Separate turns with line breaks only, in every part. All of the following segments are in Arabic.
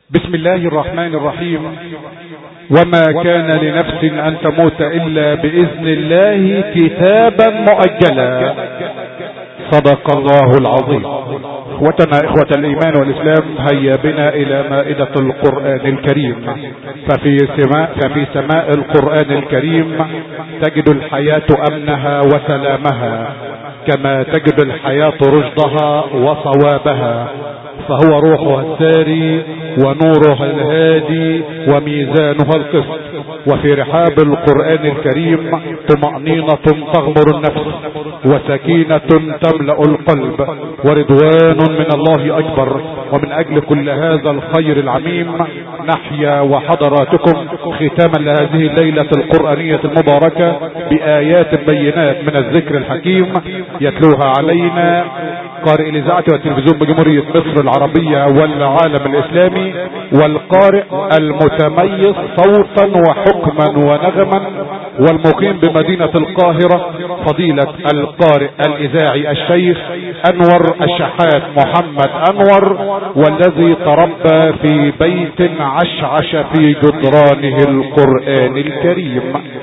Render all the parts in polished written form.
بسم الله الرحمن الرحيم. وما كان لنفس أن تموت إلا بإذن الله كتابا مؤجلا. صدق الله العظيم. اخوتنا اخوة الايمان والاسلام، هيا بنا الى مائدة القرآن الكريم. ففي سماء القرآن الكريم تجد الحياة امنها وسلامها، كما تجد الحياة رشدها وصوابها، فهو روحها الساري ونورها الهادي وميزانها القسط. وفي رحاب القرآن الكريم طمأنينة تغمر النفس، وسكينة تملأ القلب، ورضوان من الله أكبر. ومن أجل كل هذا الخير العميم نحيا وحضراتكم ختاما لهذه الليلة القرآنية المباركة بآيات بينات من الذكر الحكيم يتلوها علينا قارئ الإذاعة والتلفزيون بجمهورية مصر العربية والعالم الإسلامي، والقارئ المتميز صوتا وحكما ونغما، والمقيم بمدينة القاهرة، فضيلة القارئ الإذاعي الشيخ أنور الشحات محمد أنور، والذي تربى في بيت عشعش في جدرانه القرآن الكريم.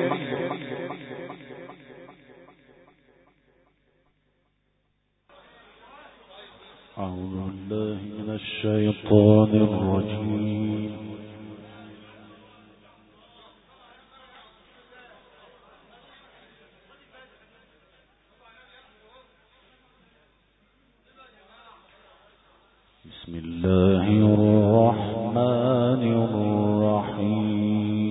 أعوذ بالله من الشيطان الرجيم. بسم الله الرحمن الرحيم.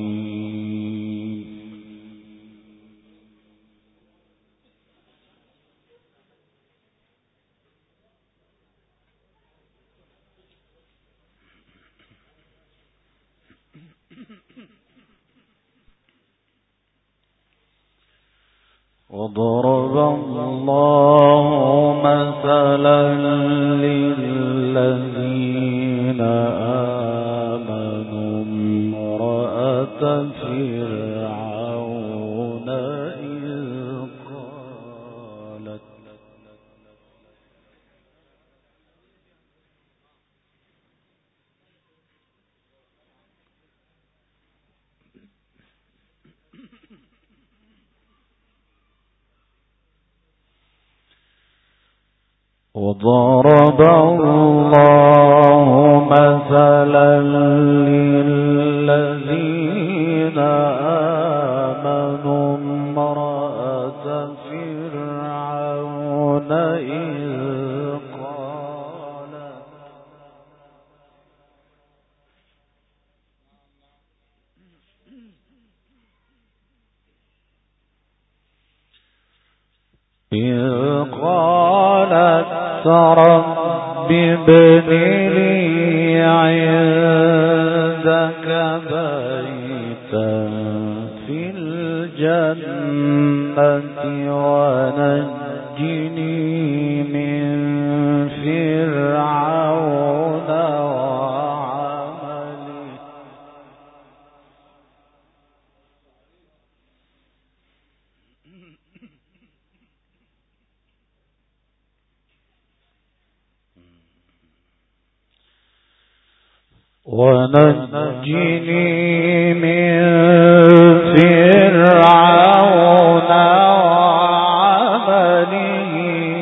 وضرب الله مثلا للذين آمنوا امرأة فرعون وضرب الله مثلا للذين آمنوا امرأة فرعون إذ قالت رب ابن لي عندك بيتا في الجنة ونجني من فرعون وعمله. ونجني من فرعون وعمله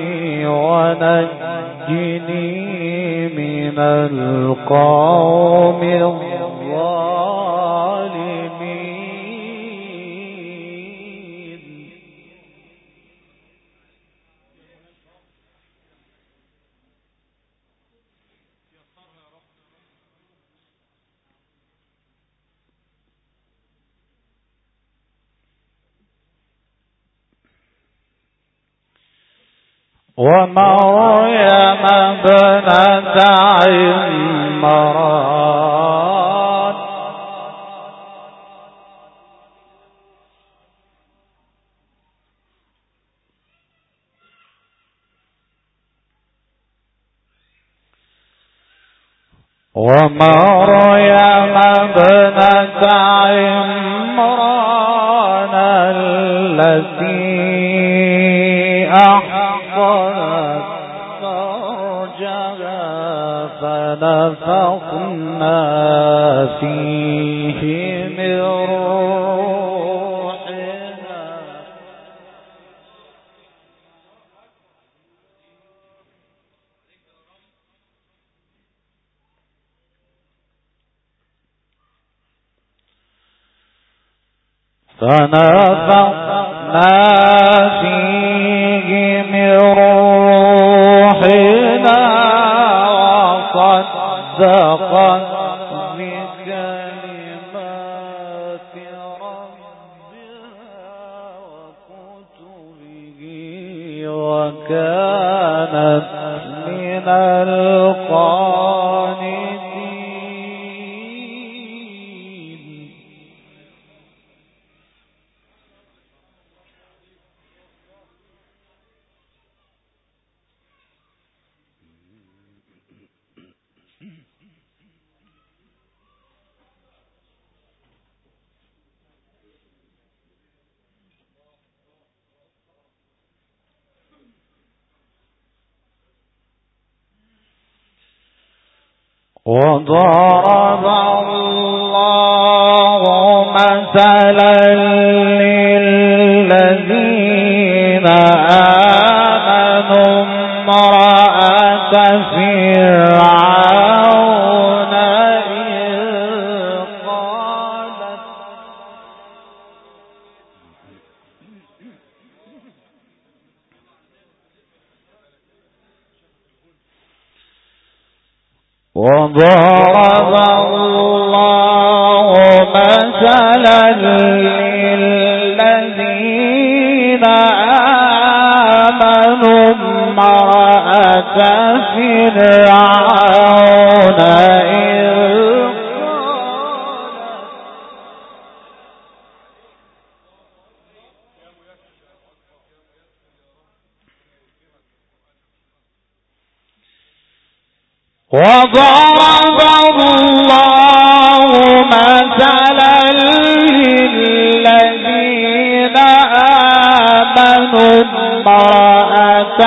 ونجني من القوم الظالمين. ومريم ابنة عمران التي أحصنت فرجها فنفخنا فيه من روحنا وصدقت بكلمات ربها وكتبه وكانت من القانتين. وضرب الله مثلا للذين آمنوا امرأة فرعون وضرب الله مثلا للذين آمنوا امرأة فرعون وضرب الله مثلا للذين آمنوا امرأة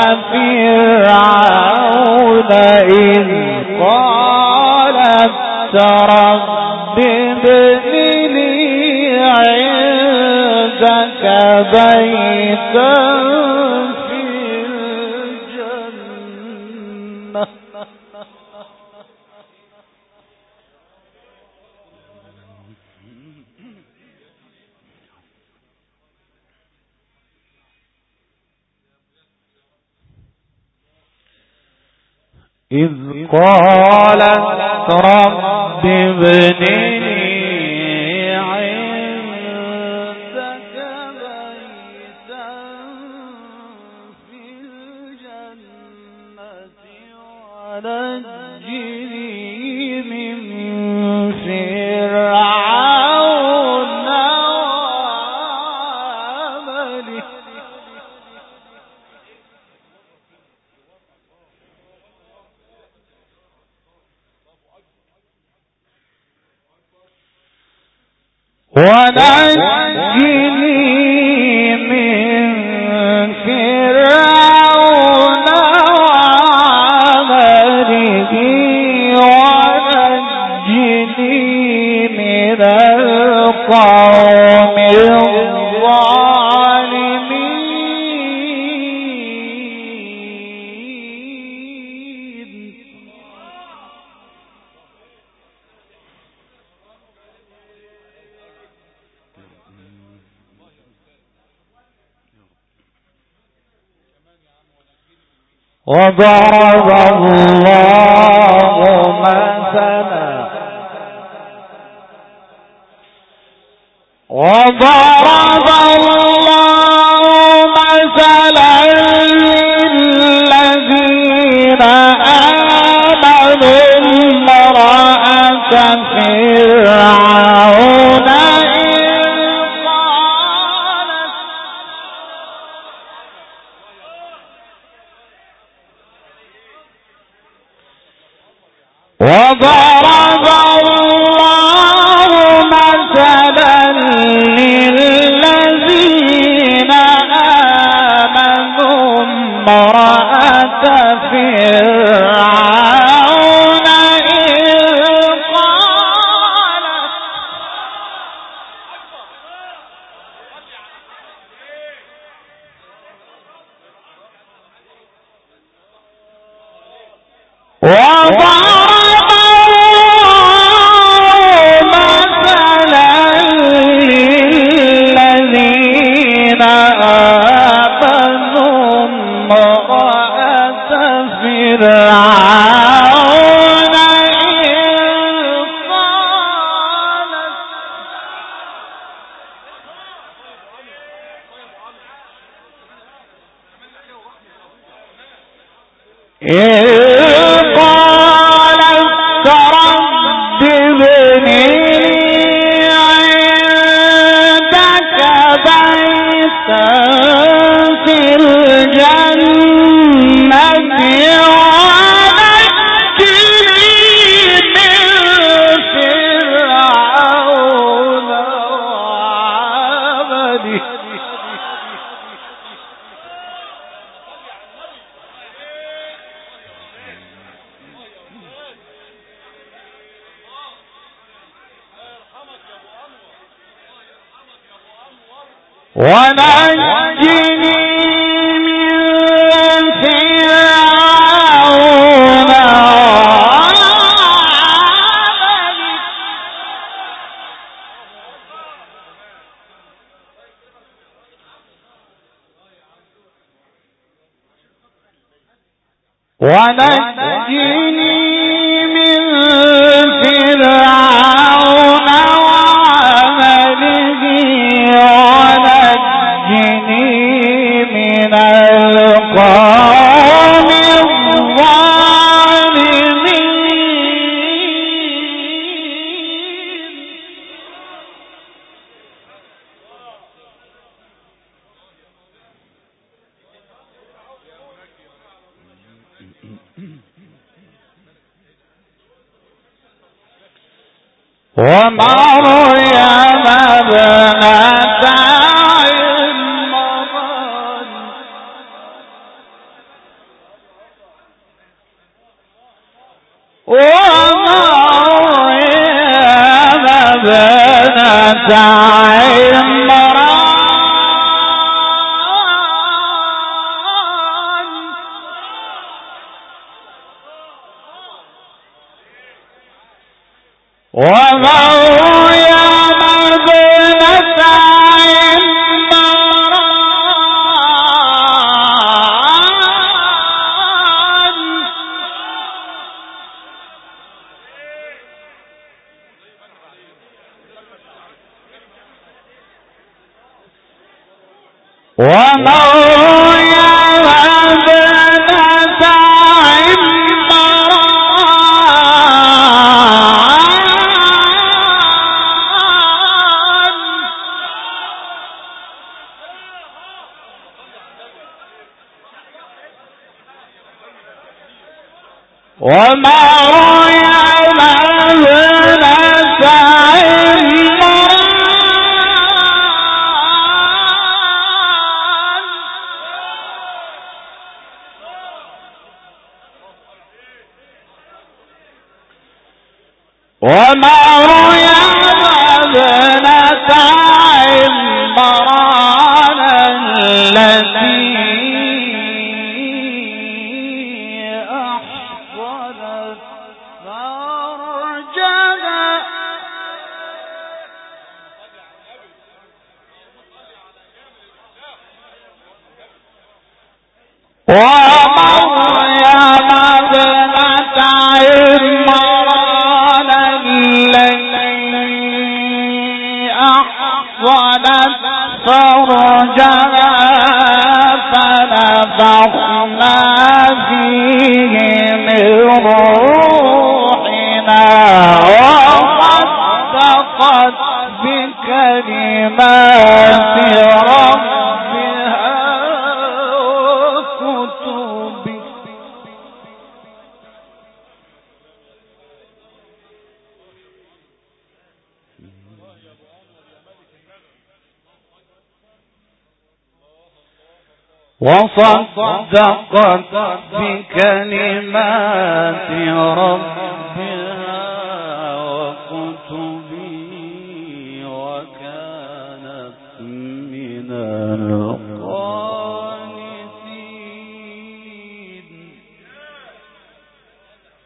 فرعون إذ قالت رب ابن لي عندك بيتا في الجنة إذ قالت رب ابن لي عندك بيتا في الجنة ونجني من فرعون وعمله ونجني من فرعون وعمله ونجني من القوم الظالمين. وضرب الله مثلا للذين آمنوا امرأة فرعون وضرب الله مثلا للذين آمنوا امرأة فرعون ومريم ابنة وصدقت بكلمات ربها وكتبه وكانت من القانتين.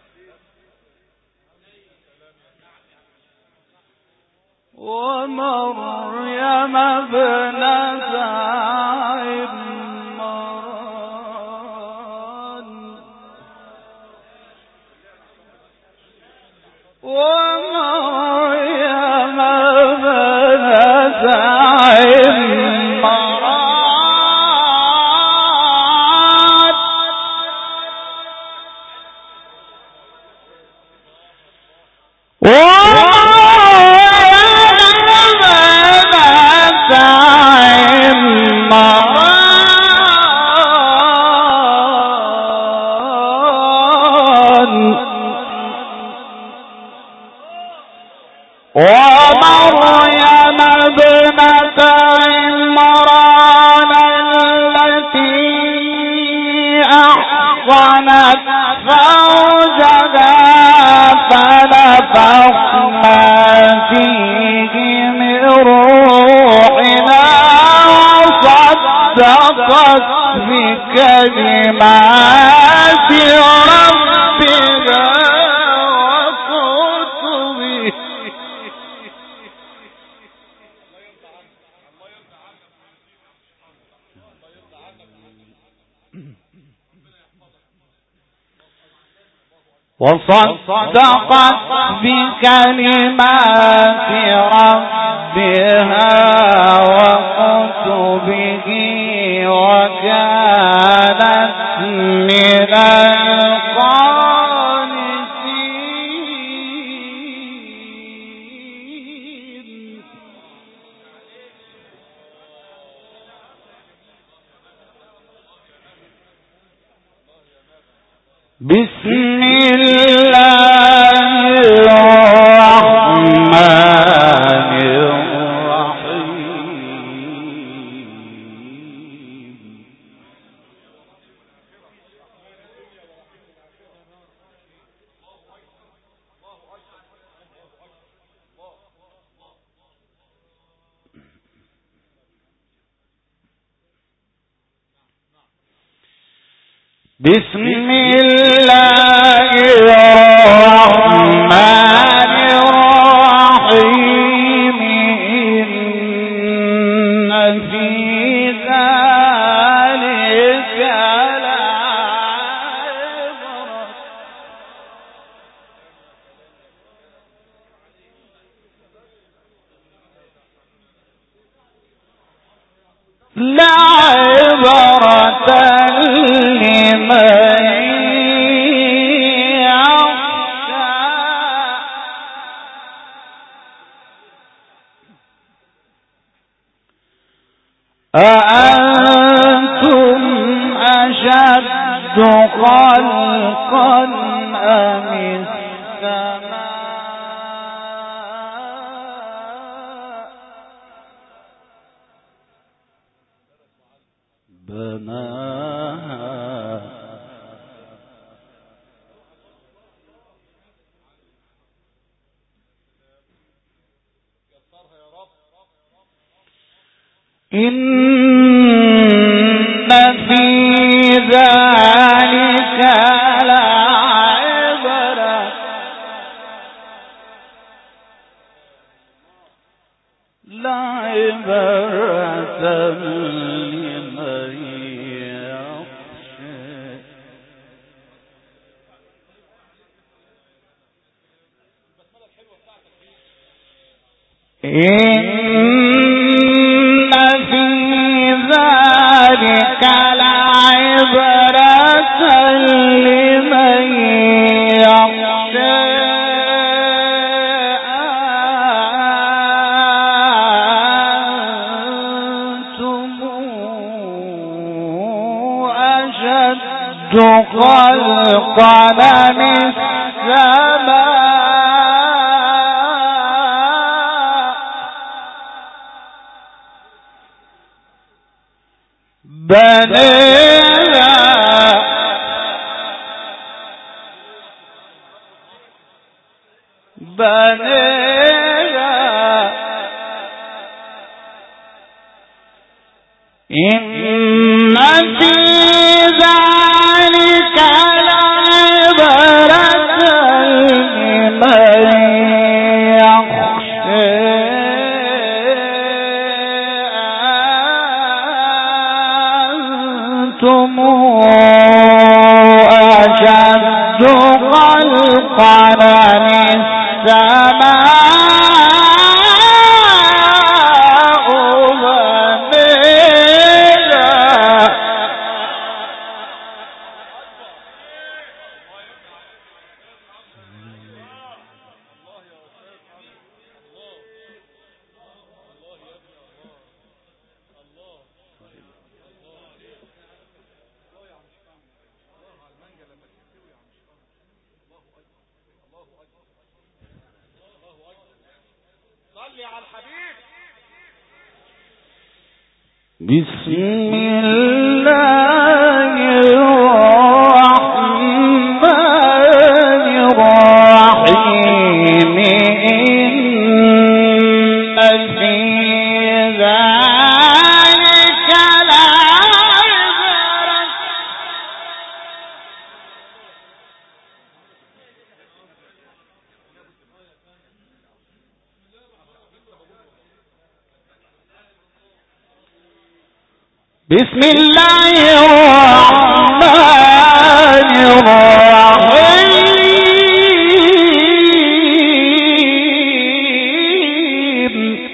استيقنت فوجها فنفخنا فيه من روحنا وصدقت بكلمات ربنا وكتبه. وصدقت بكلمات ربها وكتبه وكانت من القانتين. بسم الله الرحمن الرحيم. بسم الله الرحمن الرحيم. إن في ذلك لعبرة لمن يخشى. أأنتم أشد خلقا أم السماء بناها إن في ذلك لعبرة لمن يخشى. إن في ذلك لعبرة لمن يخشى. أنتم أشد خلقا من السماء بنيها إن في ذلك لعبرة لمن يخشى. أنتم أشد خلقا من السماء بسم الله الرحمن بسم الله الرحمن الرحيم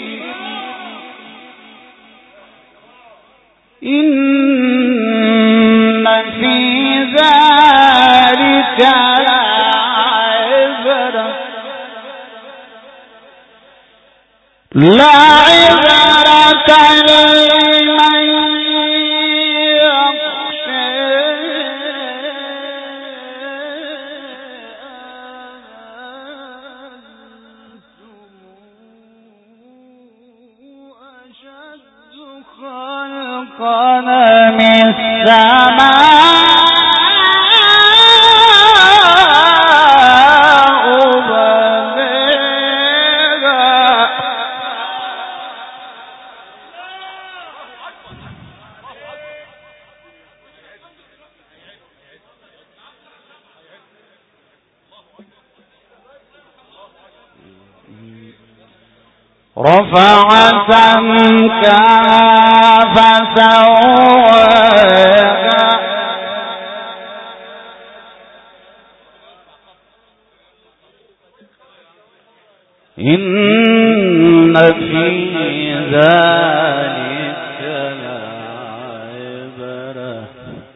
إن في ذلك لعبرة لمن يخشى أشد خلقا من السماء رفع سمكها فسواها إن في ذلك لعبرة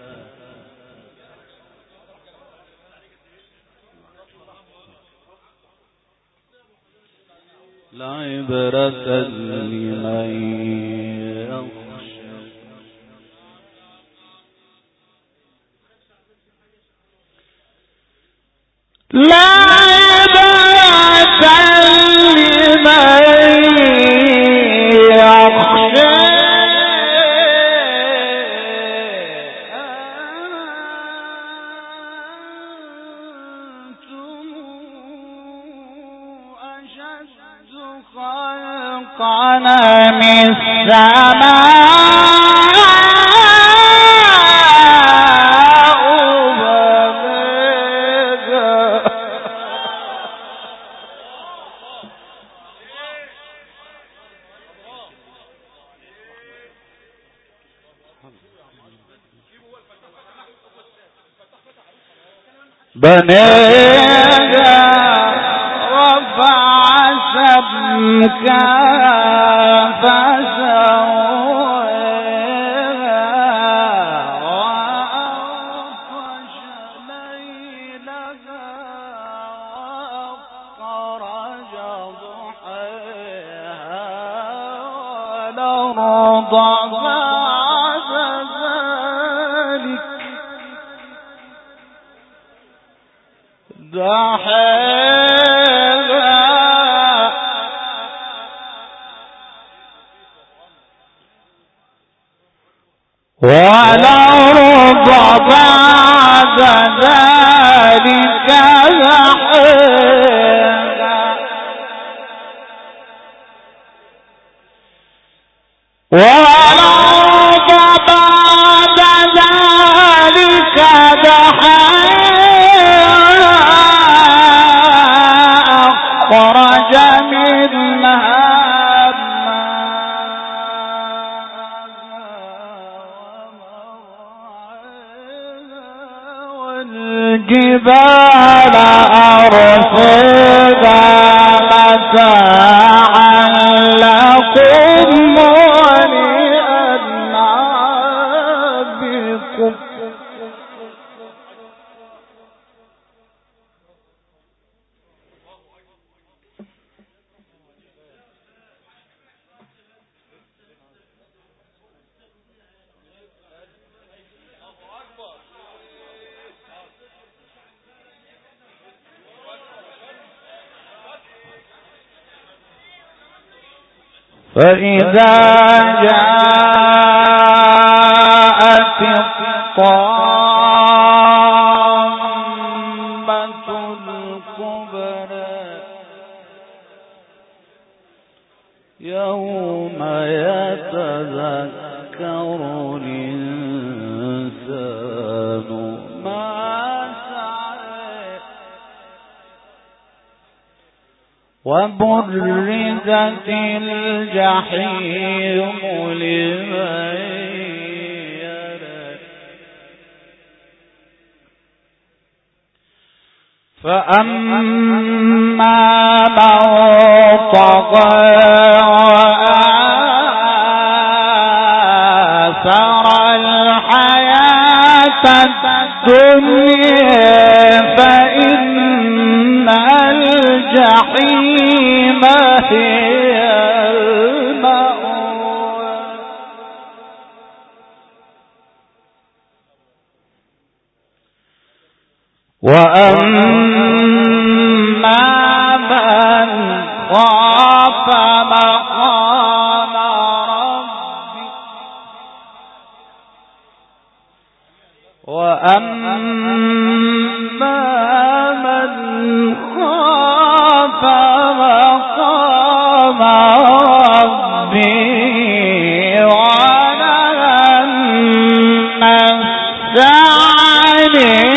لمن يخشى خلقنا من السماء بنيها رفع سمكها فسواها وأغطش ليلها وأخرج ضحاها والأرض بعد ذلك دحاها والأرض بعد ذلك دحاها والأرض بعد ذلك دحاها أخرج منها والجبال أرسلها متاعا لكم ولأنعامكم فإذا جاءت الطامة الكبرى يوم يتذكر الإنسان ما سعى وبرزت الجحيم لمن فأما من طغى وآثر الحياة الدنيا فإن الجحيم هي المأوى وأما من خاف مقام ربه وأما من خاف مقام ربه ونهى النفس عن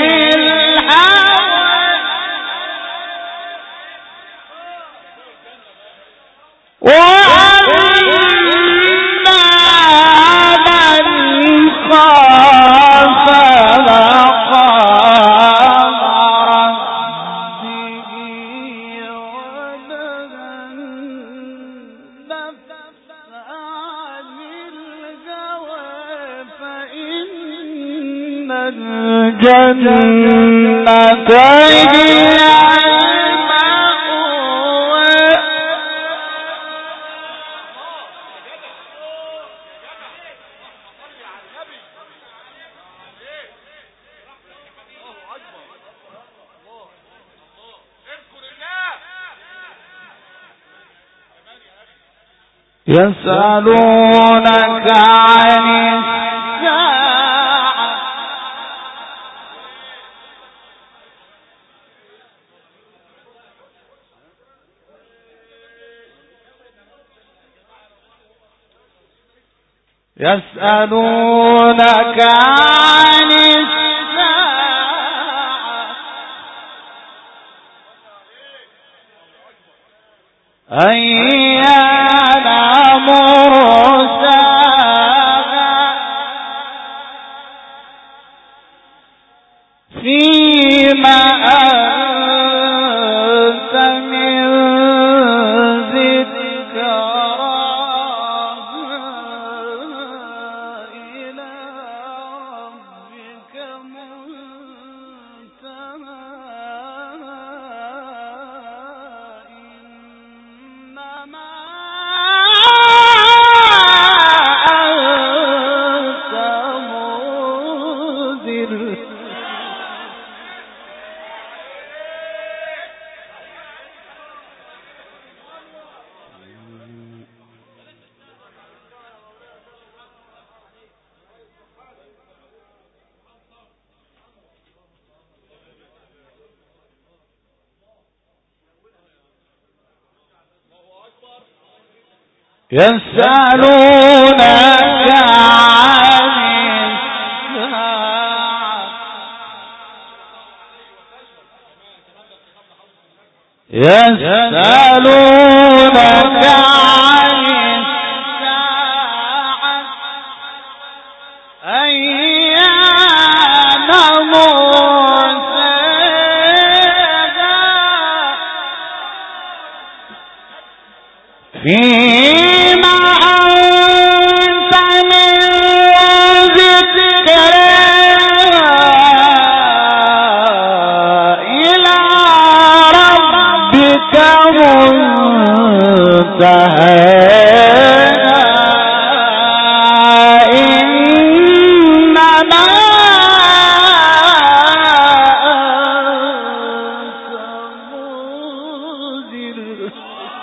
يسألونك عن الساعة يسألونك عن الساعة أيان مرساها فيما أنت من ذكراها إلى ربك منتهاها إنما أنت منذر يسألونك عن الساعة يسألونك عن الساعة أيان مرساها فيما أنت من ذكرها إلى ربك منتهاها إنما أنت منذر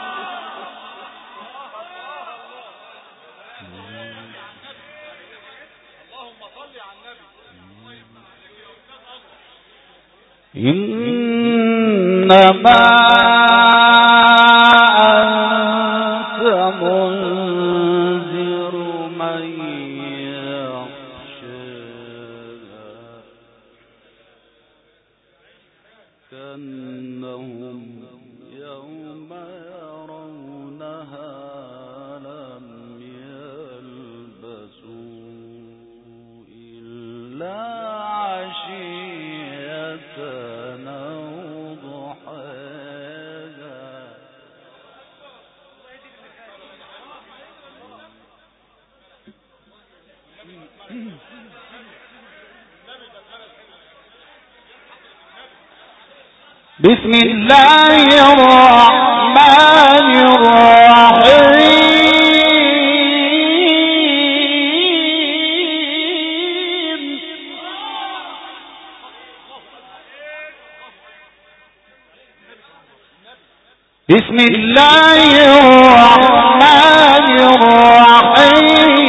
إنما أنت منذر من يخشاها كأنهم يوم يرونها لم يلبسوا إلا عشية أو بسم الله الرحمن الرحيم بسم الله الرحمن الرحيم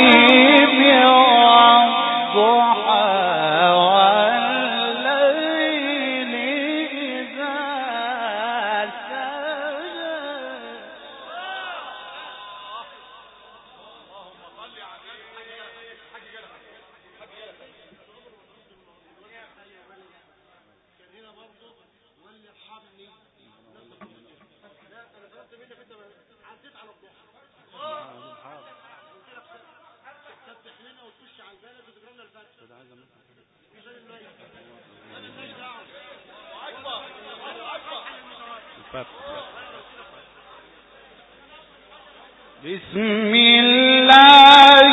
بسم الله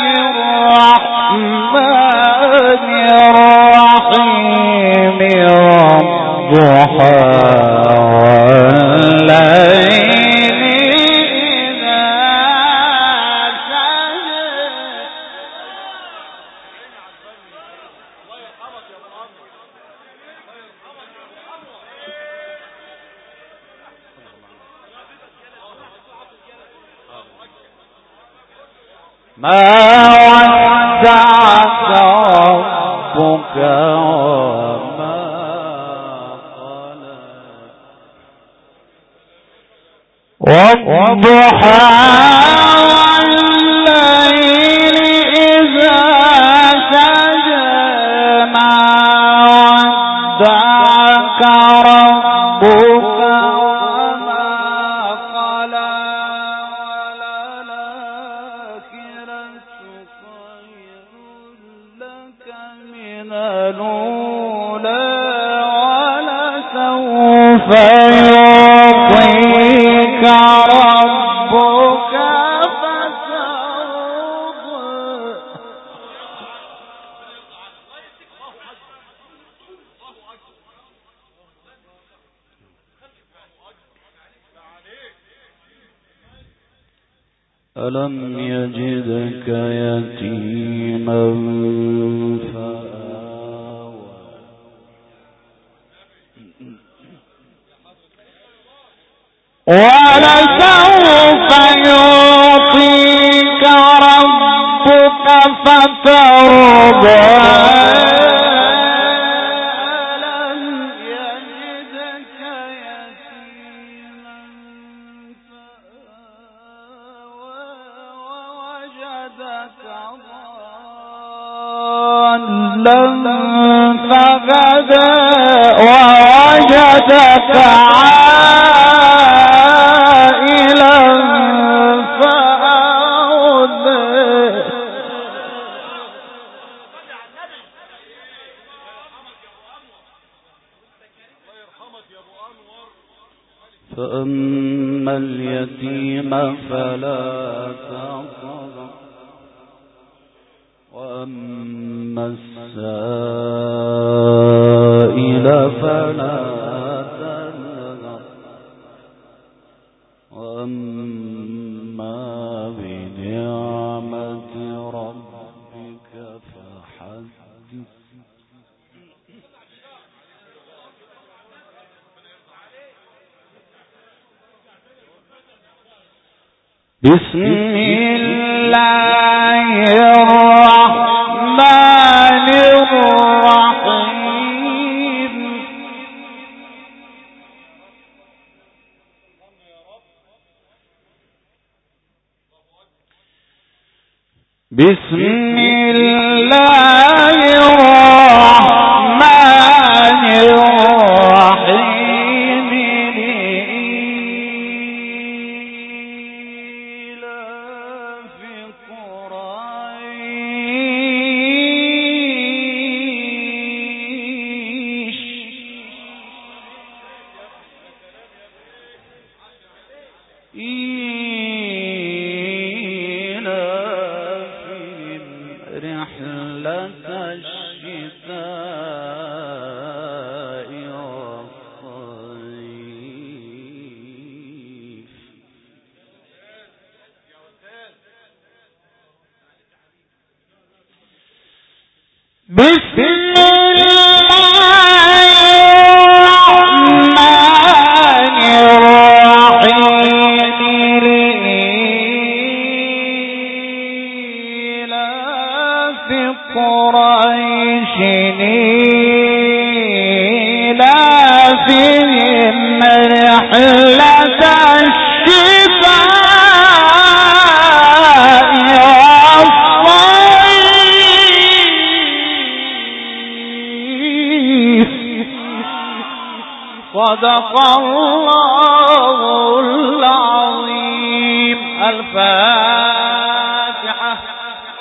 الرحمن الرحيم والضحى والليل إذا ما ودعك ربك وما قلى والضحى والليل إذا سجى ما ودعك ربك فيعطيك ربك فترضى ألم يجدك يتيما ولسوف يعطيك ربك فترضى ألم يجدك يتيما ووجدك ضالا فهدى ووجدك فأما اليتيم فلا تقهر وأما السائل فلا تنهر وأما بنعمة ربك فحدث بسم الله الرحمن الرحيم بسم الله الرحمن الرحيم لإيلاف قريش رحلة الشتاء والصيف بسم الله الرحمن الرحيم لإيلاف قريش إيلافهم رحلة الشتاء والصيف صدق الله العظيم. الفاتحة.